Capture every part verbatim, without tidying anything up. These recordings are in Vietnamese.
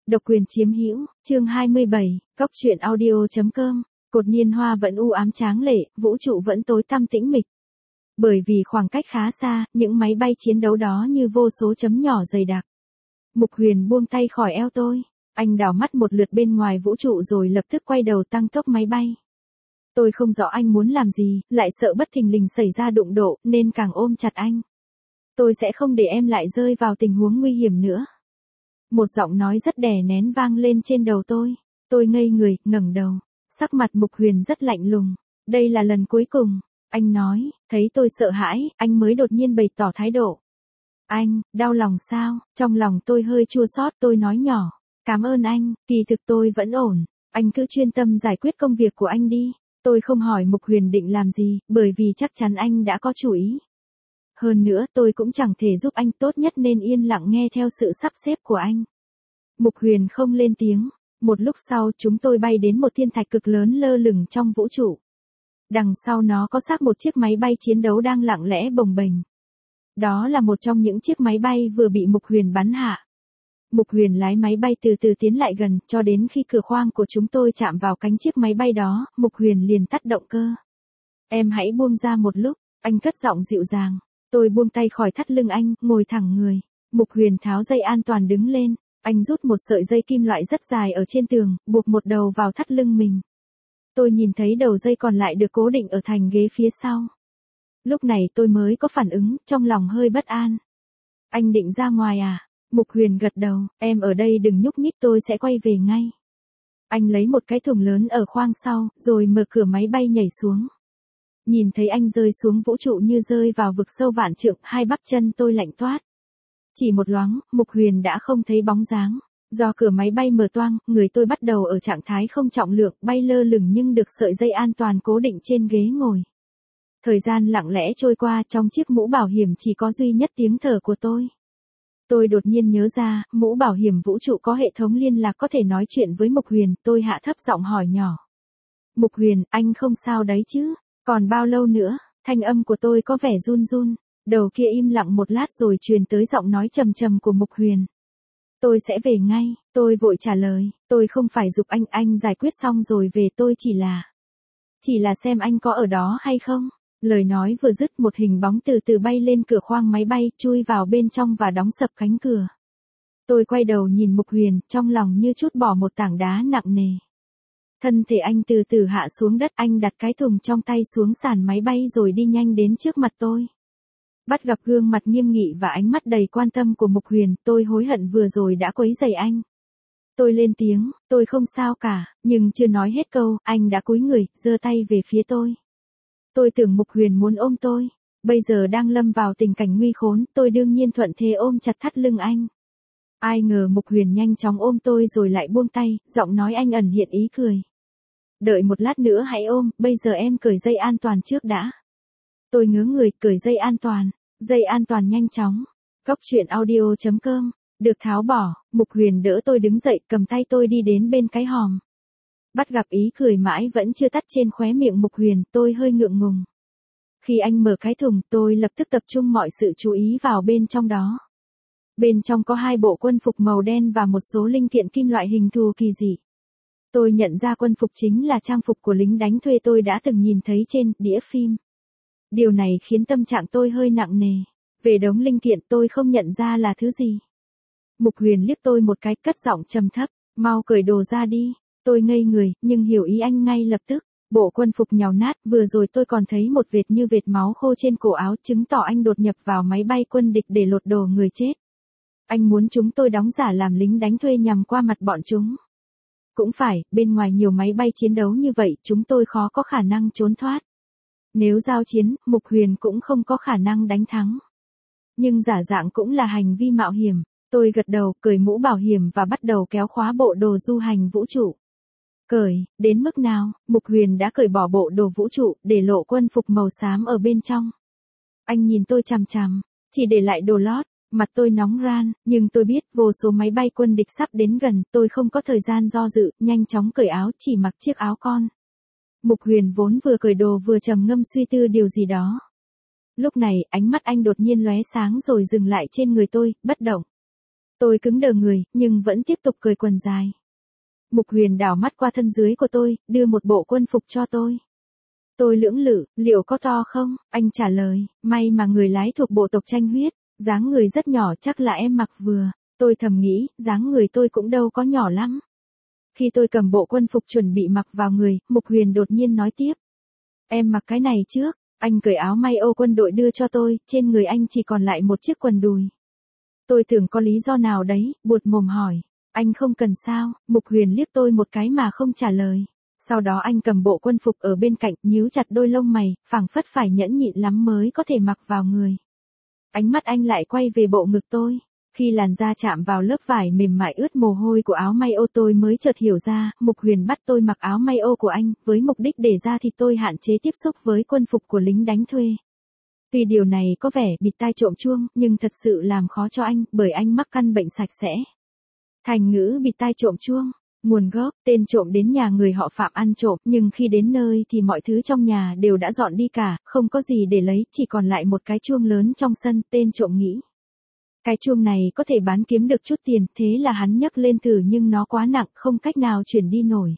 Độc quyền chiếm hữu, chương hai mươi bảy, cốc truyện audio.com, cột niên hoa vẫn u ám tráng lệ, vũ trụ vẫn tối tăm tĩnh mịch. Bởi vì khoảng cách khá xa, những máy bay chiến đấu đó như vô số chấm nhỏ dày đặc. Mục Huyền buông tay khỏi eo tôi, anh đảo mắt một lượt bên ngoài vũ trụ rồi lập tức quay đầu tăng tốc máy bay. Tôi không rõ anh muốn làm gì, lại sợ bất thình lình xảy ra đụng độ, nên càng ôm chặt anh. Tôi sẽ không để em lại rơi vào tình huống nguy hiểm nữa. Một giọng nói rất đè nén vang lên trên đầu tôi. Tôi ngây người, ngẩng đầu. Sắc mặt Mục Huyền rất lạnh lùng. Đây là lần cuối cùng. Anh nói, thấy tôi sợ hãi, anh mới đột nhiên bày tỏ thái độ. Anh, đau lòng sao? Trong lòng tôi hơi chua xót, tôi nói nhỏ. Cảm ơn anh, kỳ thực tôi vẫn ổn. Anh cứ chuyên tâm giải quyết công việc của anh đi. Tôi không hỏi Mục Huyền định làm gì, bởi vì chắc chắn anh đã có chủ ý. Hơn nữa tôi cũng chẳng thể giúp anh, tốt nhất nên yên lặng nghe theo sự sắp xếp của anh. Mục Huyền không lên tiếng. Một lúc sau chúng tôi bay đến một thiên thạch cực lớn lơ lửng trong vũ trụ. Đằng sau nó có xác một chiếc máy bay chiến đấu đang lặng lẽ bồng bềnh. Đó là một trong những chiếc máy bay vừa bị Mục Huyền bắn hạ. Mục Huyền lái máy bay từ từ tiến lại gần, cho đến khi cửa khoang của chúng tôi chạm vào cánh chiếc máy bay đó, Mục Huyền liền tắt động cơ. Em hãy buông ra một lúc, anh cất giọng dịu dàng. Tôi buông tay khỏi thắt lưng anh, ngồi thẳng người. Mục Huyền tháo dây an toàn đứng lên. Anh rút một sợi dây kim loại rất dài ở trên tường, buộc một đầu vào thắt lưng mình. Tôi nhìn thấy đầu dây còn lại được cố định ở thành ghế phía sau. Lúc này tôi mới có phản ứng, trong lòng hơi bất an. Anh định ra ngoài à? Mục Huyền gật đầu, em ở đây đừng nhúc nhích, tôi sẽ quay về ngay. Anh lấy một cái thùng lớn ở khoang sau, rồi mở cửa máy bay nhảy xuống. Nhìn thấy anh rơi xuống vũ trụ như rơi vào vực sâu vạn trượng, hai bắp chân tôi lạnh toát. Chỉ một loáng, Mục Huyền đã không thấy bóng dáng. Do cửa máy bay mở toang, người tôi bắt đầu ở trạng thái không trọng lượng, bay lơ lửng nhưng được sợi dây an toàn cố định trên ghế ngồi. Thời gian lặng lẽ trôi qua, trong chiếc mũ bảo hiểm chỉ có duy nhất tiếng thở của tôi. Tôi đột nhiên nhớ ra, mũ bảo hiểm vũ trụ có hệ thống liên lạc có thể nói chuyện với Mục Huyền, tôi hạ thấp giọng hỏi nhỏ. Mục Huyền, anh không sao đấy chứ? Còn bao lâu nữa? Thanh âm của tôi có vẻ run run. Đầu kia im lặng một lát rồi truyền tới giọng nói trầm trầm của Mục Huyền. Tôi sẽ về ngay, tôi vội trả lời, tôi không phải giục anh, anh giải quyết xong rồi về, tôi chỉ là... Chỉ là xem anh có ở đó hay không. Lời nói vừa dứt, một hình bóng từ từ bay lên cửa khoang máy bay, chui vào bên trong và đóng sập cánh cửa. Tôi quay đầu nhìn Mục Huyền, trong lòng như trút bỏ một tảng đá nặng nề. Thân thể anh từ từ hạ xuống đất, anh đặt cái thùng trong tay xuống sàn máy bay rồi đi nhanh đến trước mặt tôi. Bắt gặp gương mặt nghiêm nghị và ánh mắt đầy quan tâm của Mục Huyền, tôi hối hận vừa rồi đã quấy rầy anh. Tôi lên tiếng, tôi không sao cả, nhưng chưa nói hết câu, anh đã cúi người, giơ tay về phía tôi. Tôi tưởng Mục Huyền muốn ôm tôi, bây giờ đang lâm vào tình cảnh nguy khốn, tôi đương nhiên thuận thế ôm chặt thắt lưng anh. Ai ngờ Mục Huyền nhanh chóng ôm tôi rồi lại buông tay, giọng nói anh ẩn hiện ý cười. Đợi một lát nữa hãy ôm, bây giờ em cởi dây an toàn trước đã. Tôi ngớ người, cởi dây an toàn. Dây an toàn nhanh chóng. Cốc truyện audio.com. Được tháo bỏ, Mục Huyền đỡ tôi đứng dậy, cầm tay tôi đi đến bên cái hòm. Bắt gặp ý cười mãi vẫn chưa tắt trên khóe miệng Mục Huyền, tôi hơi ngượng ngùng. Khi anh mở cái thùng, tôi lập tức tập trung mọi sự chú ý vào bên trong đó. Bên trong có hai bộ quân phục màu đen và một số linh kiện kim loại hình thù kỳ dị. Tôi nhận ra quân phục chính là trang phục của lính đánh thuê tôi đã từng nhìn thấy trên đĩa phim. Điều này khiến tâm trạng tôi hơi nặng nề. Về đống linh kiện tôi không nhận ra là thứ gì. Mục Huyền liếc tôi một cái, cất giọng trầm thấp, mau cởi đồ ra đi. Tôi ngây người, nhưng hiểu ý anh ngay lập tức. Bộ quân phục nhàu nát, vừa rồi tôi còn thấy một vệt như vệt máu khô trên cổ áo, chứng tỏ anh đột nhập vào máy bay quân địch để lột đồ người chết. Anh muốn chúng tôi đóng giả làm lính đánh thuê nhằm qua mặt bọn chúng. Cũng phải, bên ngoài nhiều máy bay chiến đấu như vậy, chúng tôi khó có khả năng trốn thoát. Nếu giao chiến, Mục Huyền cũng không có khả năng đánh thắng. Nhưng giả dạng cũng là hành vi mạo hiểm. Tôi gật đầu, cởi mũ bảo hiểm và bắt đầu kéo khóa bộ đồ du hành vũ trụ. Cởi, đến mức nào, Mục Huyền đã cởi bỏ bộ đồ vũ trụ, để lộ quân phục màu xám ở bên trong. Anh nhìn tôi chằm chằm, chỉ để lại đồ lót, mặt tôi nóng ran, nhưng tôi biết vô số máy bay quân địch sắp đến gần, tôi không có thời gian do dự, nhanh chóng cởi áo, chỉ mặc chiếc áo con. Mục Huyền vốn vừa cởi đồ vừa trầm ngâm suy tư điều gì đó. Lúc này, ánh mắt anh đột nhiên lóe sáng rồi dừng lại trên người tôi, bất động. Tôi cứng đờ người, nhưng vẫn tiếp tục cởi quần dài. Mục Huyền đảo mắt qua thân dưới của tôi, đưa một bộ quân phục cho tôi. Tôi lưỡng lự, liệu có to không? Anh trả lời, may mà người lái thuộc bộ tộc Tranh Huyết, dáng người rất nhỏ, chắc là em mặc vừa. Tôi thầm nghĩ, dáng người tôi cũng đâu có nhỏ lắm. Khi tôi cầm bộ quân phục chuẩn bị mặc vào người, Mục Huyền đột nhiên nói tiếp. Em mặc cái này trước. Anh cởi áo may ô quân đội đưa cho tôi, trên người anh chỉ còn lại một chiếc quần đùi. Tôi tưởng có lý do nào đấy, buột mồm hỏi. Anh không cần sao? Mục Huyền liếc tôi một cái mà không trả lời. Sau đó anh cầm bộ quân phục ở bên cạnh, nhíu chặt đôi lông mày, phảng phất phải nhẫn nhịn lắm mới có thể mặc vào người. Ánh mắt anh lại quay về bộ ngực tôi. Khi làn da chạm vào lớp vải mềm mại ướt mồ hôi của áo may ô, tôi mới chợt hiểu ra, Mục Huyền bắt tôi mặc áo may ô của anh, với mục đích để da thịt tôi hạn chế tiếp xúc với quân phục của lính đánh thuê. Tuy điều này có vẻ bịt tai trộm chuông, nhưng thật sự làm khó cho anh, bởi anh mắc căn bệnh sạch sẽ. Thành ngữ bịt tai trộm chuông, nguồn gốc, tên trộm đến nhà người họ Phạm ăn trộm, nhưng khi đến nơi thì mọi thứ trong nhà đều đã dọn đi cả, không có gì để lấy, chỉ còn lại một cái chuông lớn trong sân, tên trộm nghĩ. Cái chuông này có thể bán kiếm được chút tiền, thế là hắn nhấc lên thử nhưng nó quá nặng, không cách nào chuyển đi nổi.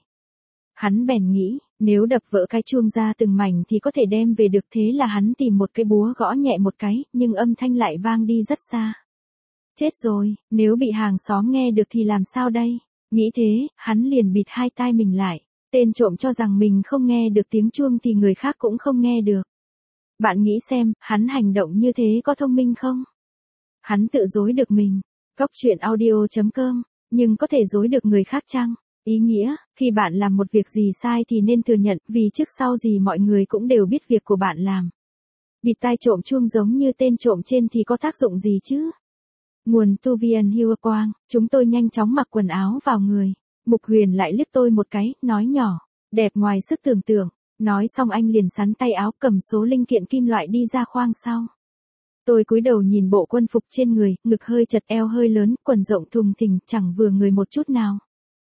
Hắn bèn nghĩ, nếu đập vỡ cái chuông ra từng mảnh thì có thể đem về được, thế là hắn tìm một cái búa gõ nhẹ một cái, nhưng âm thanh lại vang đi rất xa. Chết rồi, nếu bị hàng xóm nghe được thì làm sao đây? Nghĩ thế, hắn liền bịt hai tai mình lại. Tên trộm cho rằng mình không nghe được tiếng chuông thì người khác cũng không nghe được. Bạn nghĩ xem, hắn hành động như thế có thông minh không? Hắn tự dối được mình. Cóc truyện audio chấm com, nhưng có thể dối được người khác chăng? Ý nghĩa, khi bạn làm một việc gì sai thì nên thừa nhận, vì trước sau gì mọi người cũng đều biết việc của bạn làm. Bịt tai trộm chuông giống như tên trộm trên thì có tác dụng gì chứ? Nguồn Tu Viên Hua Quang, chúng tôi nhanh chóng mặc quần áo vào người. Mục Huyền lại liếc tôi một cái, nói nhỏ, đẹp ngoài sức tưởng tượng. Nói xong anh liền sắn tay áo, cầm số linh kiện kim loại đi ra khoang sau. Tôi cúi đầu nhìn bộ quân phục trên người, ngực hơi chật, eo hơi lớn, quần rộng thùng thình, chẳng vừa người một chút nào.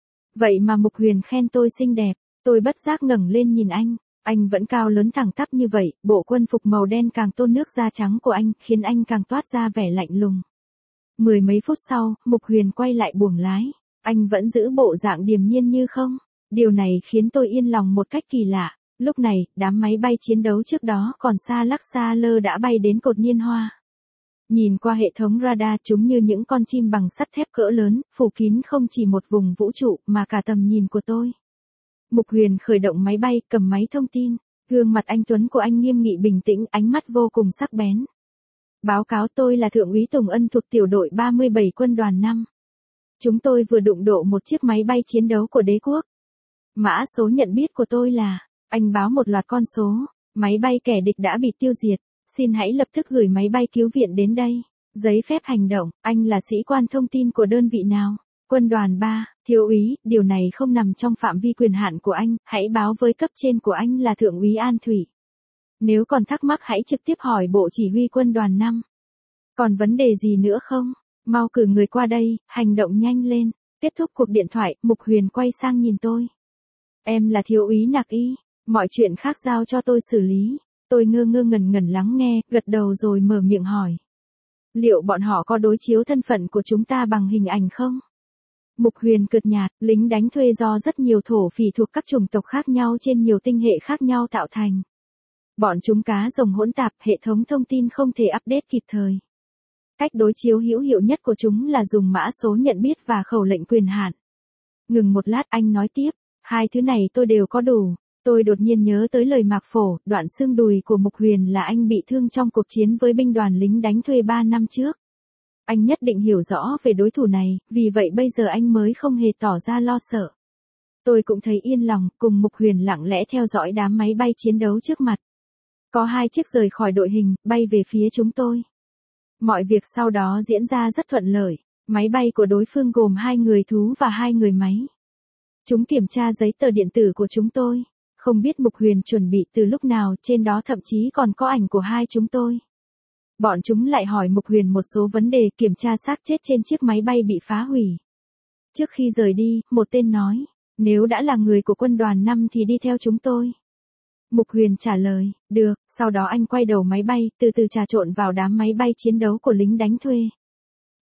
Vậy mà Mục Huyền khen tôi xinh đẹp, tôi bất giác ngẩng lên nhìn anh. Anh vẫn cao lớn thẳng tắp như vậy, bộ quân phục màu đen càng tôn nước da trắng của anh, khiến anh càng toát ra vẻ lạnh lùng. Mười mấy phút sau, Mục Huyền quay lại buồng lái. Anh vẫn giữ bộ dạng điềm nhiên như không. Điều này khiến tôi yên lòng một cách kỳ lạ. Lúc này, đám máy bay chiến đấu trước đó còn xa lắc xa lơ đã bay đến cột Niên Hoa. Nhìn qua hệ thống radar, chúng như những con chim bằng sắt thép cỡ lớn, phủ kín không chỉ một vùng vũ trụ mà cả tầm nhìn của tôi. Mục Huyền khởi động máy bay, cầm máy thông tin. Gương mặt anh tuấn của anh nghiêm nghị bình tĩnh, ánh mắt vô cùng sắc bén. Báo cáo, tôi là Thượng úy Tùng Ân thuộc tiểu đội ba mươi bảy quân đoàn năm. Chúng tôi vừa đụng độ một chiếc máy bay chiến đấu của đế quốc. Mã số nhận biết của tôi là, anh báo một loạt con số, máy bay kẻ địch đã bị tiêu diệt, xin hãy lập tức gửi máy bay cứu viện đến đây. Giấy phép hành động, anh là sĩ quan thông tin của đơn vị nào? Quân đoàn ba, thiếu úy, điều này không nằm trong phạm vi quyền hạn của anh, hãy báo với cấp trên của anh là Thượng úy An Thủy. Nếu còn thắc mắc hãy trực tiếp hỏi bộ chỉ huy quân đoàn năm. Còn vấn đề gì nữa không? Mau cử người qua đây, hành động nhanh lên. Kết thúc cuộc điện thoại, Mục Huyền quay sang nhìn tôi. Em là thiếu úy Nạc Y, mọi chuyện khác giao cho tôi xử lý. Tôi ngơ ngơ ngẩn ngẩn lắng nghe, gật đầu rồi mở miệng hỏi. Liệu bọn họ có đối chiếu thân phận của chúng ta bằng hình ảnh không? Mục Huyền cợt nhạt, lính đánh thuê do rất nhiều thổ phỉ thuộc các chủng tộc khác nhau trên nhiều tinh hệ khác nhau tạo thành. Bọn chúng cá rồng hỗn tạp, hệ thống thông tin không thể update kịp thời. Cách đối chiếu hữu hiệu nhất của chúng là dùng mã số nhận biết và khẩu lệnh quyền hạn. Ngừng một lát, anh nói tiếp, hai thứ này tôi đều có đủ. Tôi đột nhiên nhớ tới lời Mạc Phổ, đoạn xương đùi của Mục Huyền là anh bị thương trong cuộc chiến với binh đoàn lính đánh thuê ba năm trước. Anh nhất định hiểu rõ về đối thủ này, vì vậy bây giờ anh mới không hề tỏ ra lo sợ. Tôi cũng thấy yên lòng, cùng Mục Huyền lặng lẽ theo dõi đám máy bay chiến đấu trước mặt. Có hai chiếc rời khỏi đội hình, bay về phía chúng tôi. Mọi việc sau đó diễn ra rất thuận lợi. Máy bay của đối phương gồm hai người thú và hai người máy. Chúng kiểm tra giấy tờ điện tử của chúng tôi. Không biết Mục Huyền chuẩn bị từ lúc nào, trên đó thậm chí còn có ảnh của hai chúng tôi. Bọn chúng lại hỏi Mục Huyền một số vấn đề, kiểm tra xác chết trên chiếc máy bay bị phá hủy. Trước khi rời đi, một tên nói, nếu đã là người của quân đoàn năm thì đi theo chúng tôi. Mục Huyền trả lời, được, sau đó anh quay đầu máy bay, từ từ trà trộn vào đám máy bay chiến đấu của lính đánh thuê.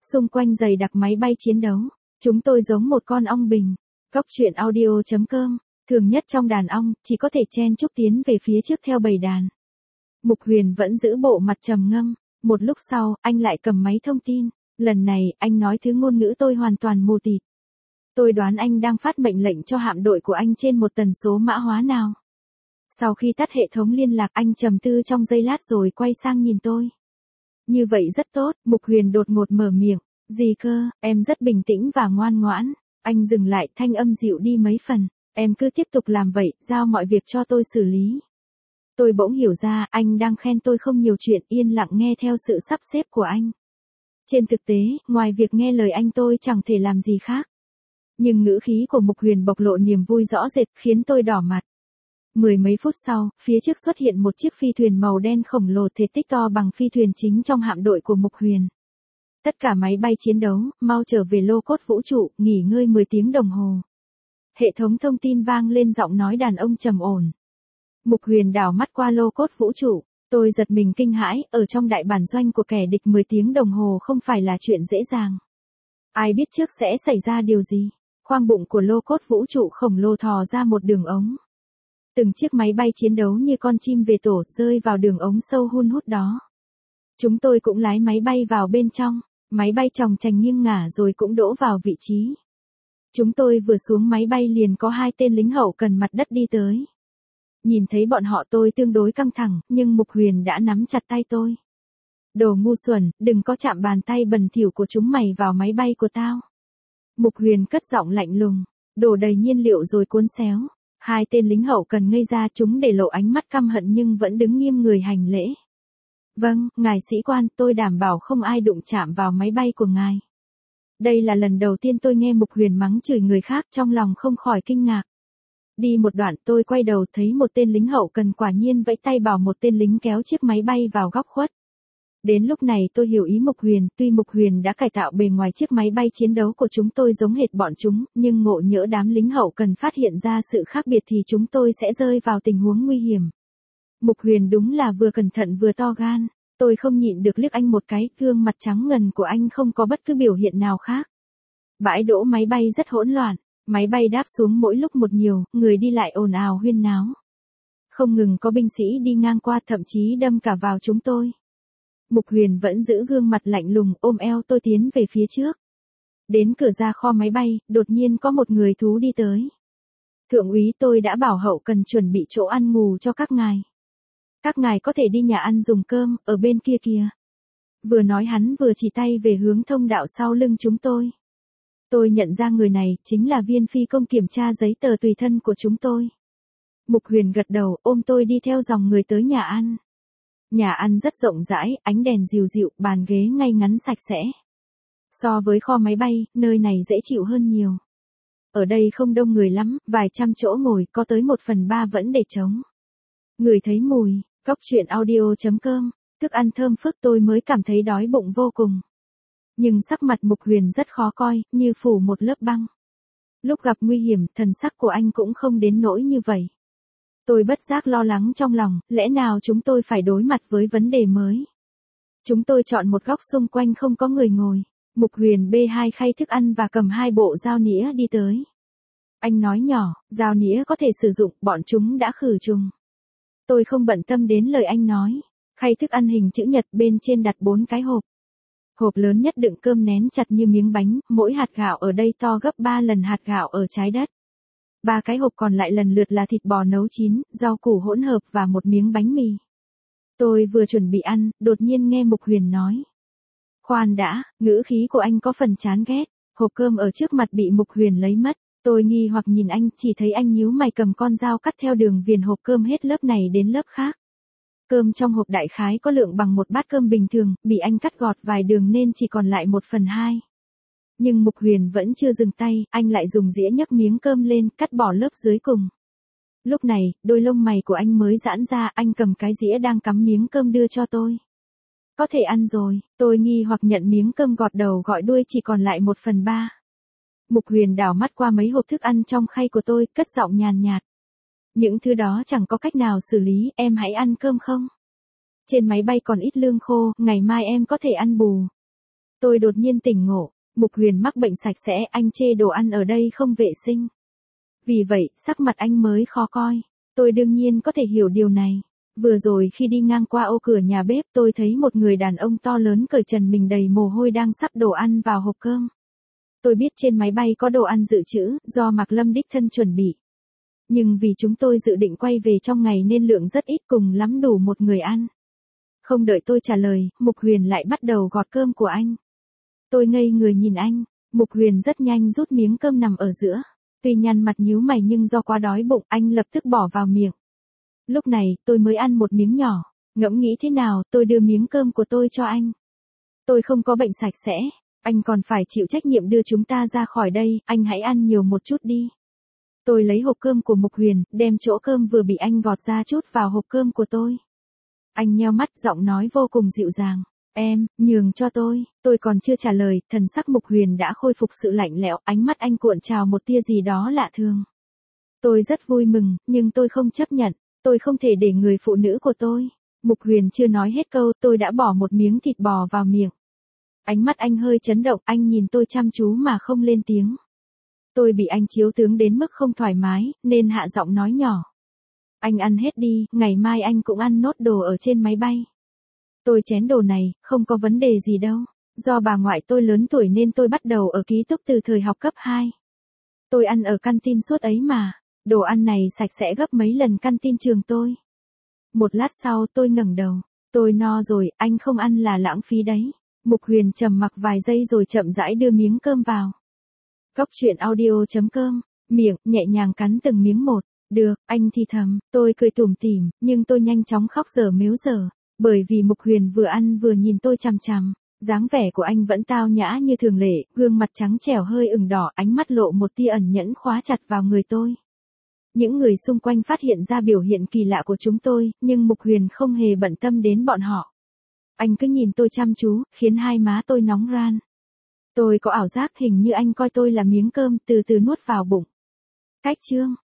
Xung quanh dày đặc máy bay chiến đấu. Chúng tôi giống một con ong bình. Cóc truyện audio.com. Thường nhất trong đàn ong, chỉ có thể chen chúc tiến về phía trước theo bầy đàn. Mục Huyền vẫn giữ bộ mặt trầm ngâm. Một lúc sau, anh lại cầm máy thông tin. Lần này, anh nói thứ ngôn ngữ tôi hoàn toàn mù tịt. Tôi đoán anh đang phát mệnh lệnh cho hạm đội của anh trên một tần số mã hóa nào. Sau khi tắt hệ thống liên lạc, anh trầm tư trong giây lát rồi quay sang nhìn tôi. Như vậy rất tốt, Mục Huyền đột ngột mở miệng. Gì cơ, em rất bình tĩnh và ngoan ngoãn. Anh dừng lại, thanh âm dịu đi mấy phần. Em cứ tiếp tục làm vậy, giao mọi việc cho tôi xử lý. Tôi bỗng hiểu ra, anh đang khen tôi không nhiều chuyện, yên lặng nghe theo sự sắp xếp của anh. Trên thực tế, ngoài việc nghe lời anh tôi chẳng thể làm gì khác. Nhưng ngữ khí của Mục Huyền bộc lộ niềm vui rõ rệt, khiến tôi đỏ mặt. Mười mấy phút sau, phía trước xuất hiện một chiếc phi thuyền màu đen khổng lồ thể tích to bằng phi thuyền chính trong hạm đội của Mục Huyền. Tất cả máy bay chiến đấu, mau trở về lô cốt vũ trụ, nghỉ ngơi mười tiếng đồng hồ. Hệ thống thông tin vang lên giọng nói đàn ông trầm ổn. Mục Huyền đảo mắt qua lô cốt vũ trụ. Tôi giật mình kinh hãi, ở trong đại bản doanh của kẻ địch mười tiếng đồng hồ không phải là chuyện dễ dàng. Ai biết trước sẽ xảy ra điều gì? Khoang bụng của lô cốt vũ trụ khổng lồ thò ra một đường ống. Từng chiếc máy bay chiến đấu như con chim về tổ rơi vào đường ống sâu hun hút đó. Chúng tôi cũng lái máy bay vào bên trong. Máy bay chòng chành nghiêng ngả rồi cũng đỗ vào vị trí. Chúng tôi vừa xuống máy bay liền có hai tên lính hậu cần mặt đất đi tới. Nhìn thấy bọn họ tôi tương đối căng thẳng, nhưng Mục Huyền đã nắm chặt tay tôi. Đồ ngu xuẩn, đừng có chạm bàn tay bẩn thỉu của chúng mày vào máy bay của tao. Mục Huyền cất giọng lạnh lùng, đổ đầy nhiên liệu rồi cuốn xéo. Hai tên lính hậu cần ngây ra, chúng để lộ ánh mắt căm hận nhưng vẫn đứng nghiêm người hành lễ. Vâng, ngài sĩ quan, tôi đảm bảo không ai đụng chạm vào máy bay của ngài. Đây là lần đầu tiên tôi nghe Mục Huyền mắng chửi người khác, trong lòng không khỏi kinh ngạc. Đi một đoạn tôi quay đầu thấy một tên lính hậu cần quả nhiên vẫy tay bảo một tên lính kéo chiếc máy bay vào góc khuất. Đến lúc này tôi hiểu ý Mục Huyền, tuy Mục Huyền đã cải tạo bề ngoài chiếc máy bay chiến đấu của chúng tôi giống hệt bọn chúng, nhưng ngộ nhỡ đám lính hậu cần phát hiện ra sự khác biệt thì chúng tôi sẽ rơi vào tình huống nguy hiểm. Mục Huyền đúng là vừa cẩn thận vừa to gan, tôi không nhịn được liếc anh một cái, gương mặt trắng ngần của anh không có bất cứ biểu hiện nào khác. Bãi đỗ máy bay rất hỗn loạn, máy bay đáp xuống mỗi lúc một nhiều, người đi lại ồn ào huyên náo. Không ngừng có binh sĩ đi ngang qua, thậm chí đâm cả vào chúng tôi. Mục Huyền vẫn giữ gương mặt lạnh lùng, ôm eo tôi tiến về phía trước. Đến cửa ra kho máy bay, đột nhiên có một người thú đi tới. Thượng úy, tôi đã bảo hậu cần chuẩn bị chỗ ăn ngủ cho các ngài. Các ngài có thể đi nhà ăn dùng cơm, ở bên kia kìa. Vừa nói hắn vừa chỉ tay về hướng thông đạo sau lưng chúng tôi. Tôi nhận ra người này, chính là viên phi công kiểm tra giấy tờ tùy thân của chúng tôi. Mục Huyền gật đầu, ôm tôi đi theo dòng người tới nhà ăn. Nhà ăn rất rộng rãi, ánh đèn dịu dịu, bàn ghế ngay ngắn sạch sẽ. So với kho máy bay, nơi này dễ chịu hơn nhiều. Ở đây không đông người lắm, vài trăm chỗ ngồi, có tới một phần ba vẫn để trống. Người thấy mùi, cóc truyện audio.com, thức ăn thơm phức tôi mới cảm thấy đói bụng vô cùng. Nhưng sắc mặt Mục Huyền rất khó coi, như phủ một lớp băng. Lúc gặp nguy hiểm, thần sắc của anh cũng không đến nỗi như vậy. Tôi bất giác lo lắng trong lòng, lẽ nào chúng tôi phải đối mặt với vấn đề mới. Chúng tôi chọn một góc xung quanh không có người ngồi. Mục Huyền bê hai khay thức ăn và cầm hai bộ dao nĩa đi tới. Anh nói nhỏ, dao nĩa có thể sử dụng, bọn chúng đã khử trùng. Tôi không bận tâm đến lời anh nói. Khay thức ăn hình chữ nhật, bên trên đặt bốn cái hộp. Hộp lớn nhất đựng cơm nén chặt như miếng bánh, mỗi hạt gạo ở đây to gấp ba lần hạt gạo ở trái đất. Ba cái hộp còn lại lần lượt là thịt bò nấu chín, rau củ hỗn hợp và một miếng bánh mì. Tôi vừa chuẩn bị ăn, đột nhiên nghe Mục Huyền nói. Khoan đã, ngữ khí của anh có phần chán ghét. Hộp cơm ở trước mặt bị Mục Huyền lấy mất. Tôi nghi hoặc nhìn anh, chỉ thấy anh nhíu mày cầm con dao cắt theo đường viền hộp cơm hết lớp này đến lớp khác. Cơm trong hộp đại khái có lượng bằng một bát cơm bình thường, bị anh cắt gọt vài đường nên chỉ còn lại một phần hai. Nhưng Mục Huyền vẫn chưa dừng tay, anh lại dùng dĩa nhấc miếng cơm lên, cắt bỏ lớp dưới cùng. Lúc này, đôi lông mày của anh mới giãn ra, anh cầm cái dĩa đang cắm miếng cơm đưa cho tôi. Có thể ăn rồi, tôi nghi hoặc nhận miếng cơm, gọt đầu gọi đuôi, chỉ còn lại một phần ba. Mục Huyền đảo mắt qua mấy hộp thức ăn trong khay của tôi, cất giọng nhàn nhạt. Những thứ đó chẳng có cách nào xử lý, em hãy ăn cơm không? Trên máy bay còn ít lương khô, ngày mai em có thể ăn bù. Tôi đột nhiên tỉnh ngộ, Mục Huyền mắc bệnh sạch sẽ, anh chê đồ ăn ở đây không vệ sinh. Vì vậy, sắc mặt anh mới khó coi. Tôi đương nhiên có thể hiểu điều này. Vừa rồi khi đi ngang qua ô cửa nhà bếp tôi thấy một người đàn ông to lớn cởi trần mình đầy mồ hôi đang sắp đồ ăn vào hộp cơm. Tôi biết trên máy bay có đồ ăn dự trữ, do Mạc Lâm đích thân chuẩn bị. Nhưng vì chúng tôi dự định quay về trong ngày nên lượng rất ít, cùng lắm đủ một người ăn. Không đợi tôi trả lời, Mục Huyền lại bắt đầu gọt cơm của anh. Tôi ngây người nhìn anh, Mục Huyền rất nhanh rút miếng cơm nằm ở giữa. Tuy nhăn mặt nhíu mày nhưng do quá đói bụng, anh lập tức bỏ vào miệng. Lúc này, tôi mới ăn một miếng nhỏ, ngẫm nghĩ thế nào, tôi đưa miếng cơm của tôi cho anh. Tôi không có bệnh sạch sẽ, anh còn phải chịu trách nhiệm đưa chúng ta ra khỏi đây, anh hãy ăn nhiều một chút đi. Tôi lấy hộp cơm của Mục Huyền, đem chỗ cơm vừa bị anh gọt ra chút vào hộp cơm của tôi. Anh nheo mắt, giọng nói vô cùng dịu dàng. Em, nhường cho tôi, tôi còn chưa trả lời, thần sắc Mục Huyền đã khôi phục sự lạnh lẽo, ánh mắt anh cuộn trào một tia gì đó lạ thường. Tôi rất vui mừng, nhưng tôi không chấp nhận, tôi không thể để người phụ nữ của tôi. Mục Huyền chưa nói hết câu, tôi đã bỏ một miếng thịt bò vào miệng. Ánh mắt anh hơi chấn động, anh nhìn tôi chăm chú mà không lên tiếng. Tôi bị anh chiếu tướng đến mức không thoải mái, nên hạ giọng nói nhỏ. Anh ăn hết đi, ngày mai anh cũng ăn nốt đồ ở trên máy bay. Tôi chén đồ này, không có vấn đề gì đâu. Do bà ngoại tôi lớn tuổi nên tôi bắt đầu ở ký túc từ thời học cấp hai. Tôi ăn ở canteen suốt ấy mà, đồ ăn này sạch sẽ gấp mấy lần canteen trường tôi. Một lát sau tôi ngẩng đầu, tôi no rồi, anh không ăn là lãng phí đấy. Mục Huyền trầm mặc vài giây rồi chậm rãi đưa miếng cơm vào. Góc truyện audio chấm com, miệng, nhẹ nhàng cắn từng miếng một. Được, anh thì thầm, tôi cười tủm tỉm, nhưng tôi nhanh chóng khóc dở mếu dở. Bởi vì Mục Huyền vừa ăn vừa nhìn tôi chằm chằm, dáng vẻ của anh vẫn tao nhã như thường lệ, gương mặt trắng trẻo hơi ửng đỏ, ánh mắt lộ một tia ẩn nhẫn khóa chặt vào người tôi. Những người xung quanh phát hiện ra biểu hiện kỳ lạ của chúng tôi, nhưng Mục Huyền không hề bận tâm đến bọn họ. Anh cứ nhìn tôi chăm chú, khiến hai má tôi nóng ran. Tôi có ảo giác hình như anh coi tôi là miếng cơm, từ từ nuốt vào bụng. Cách chương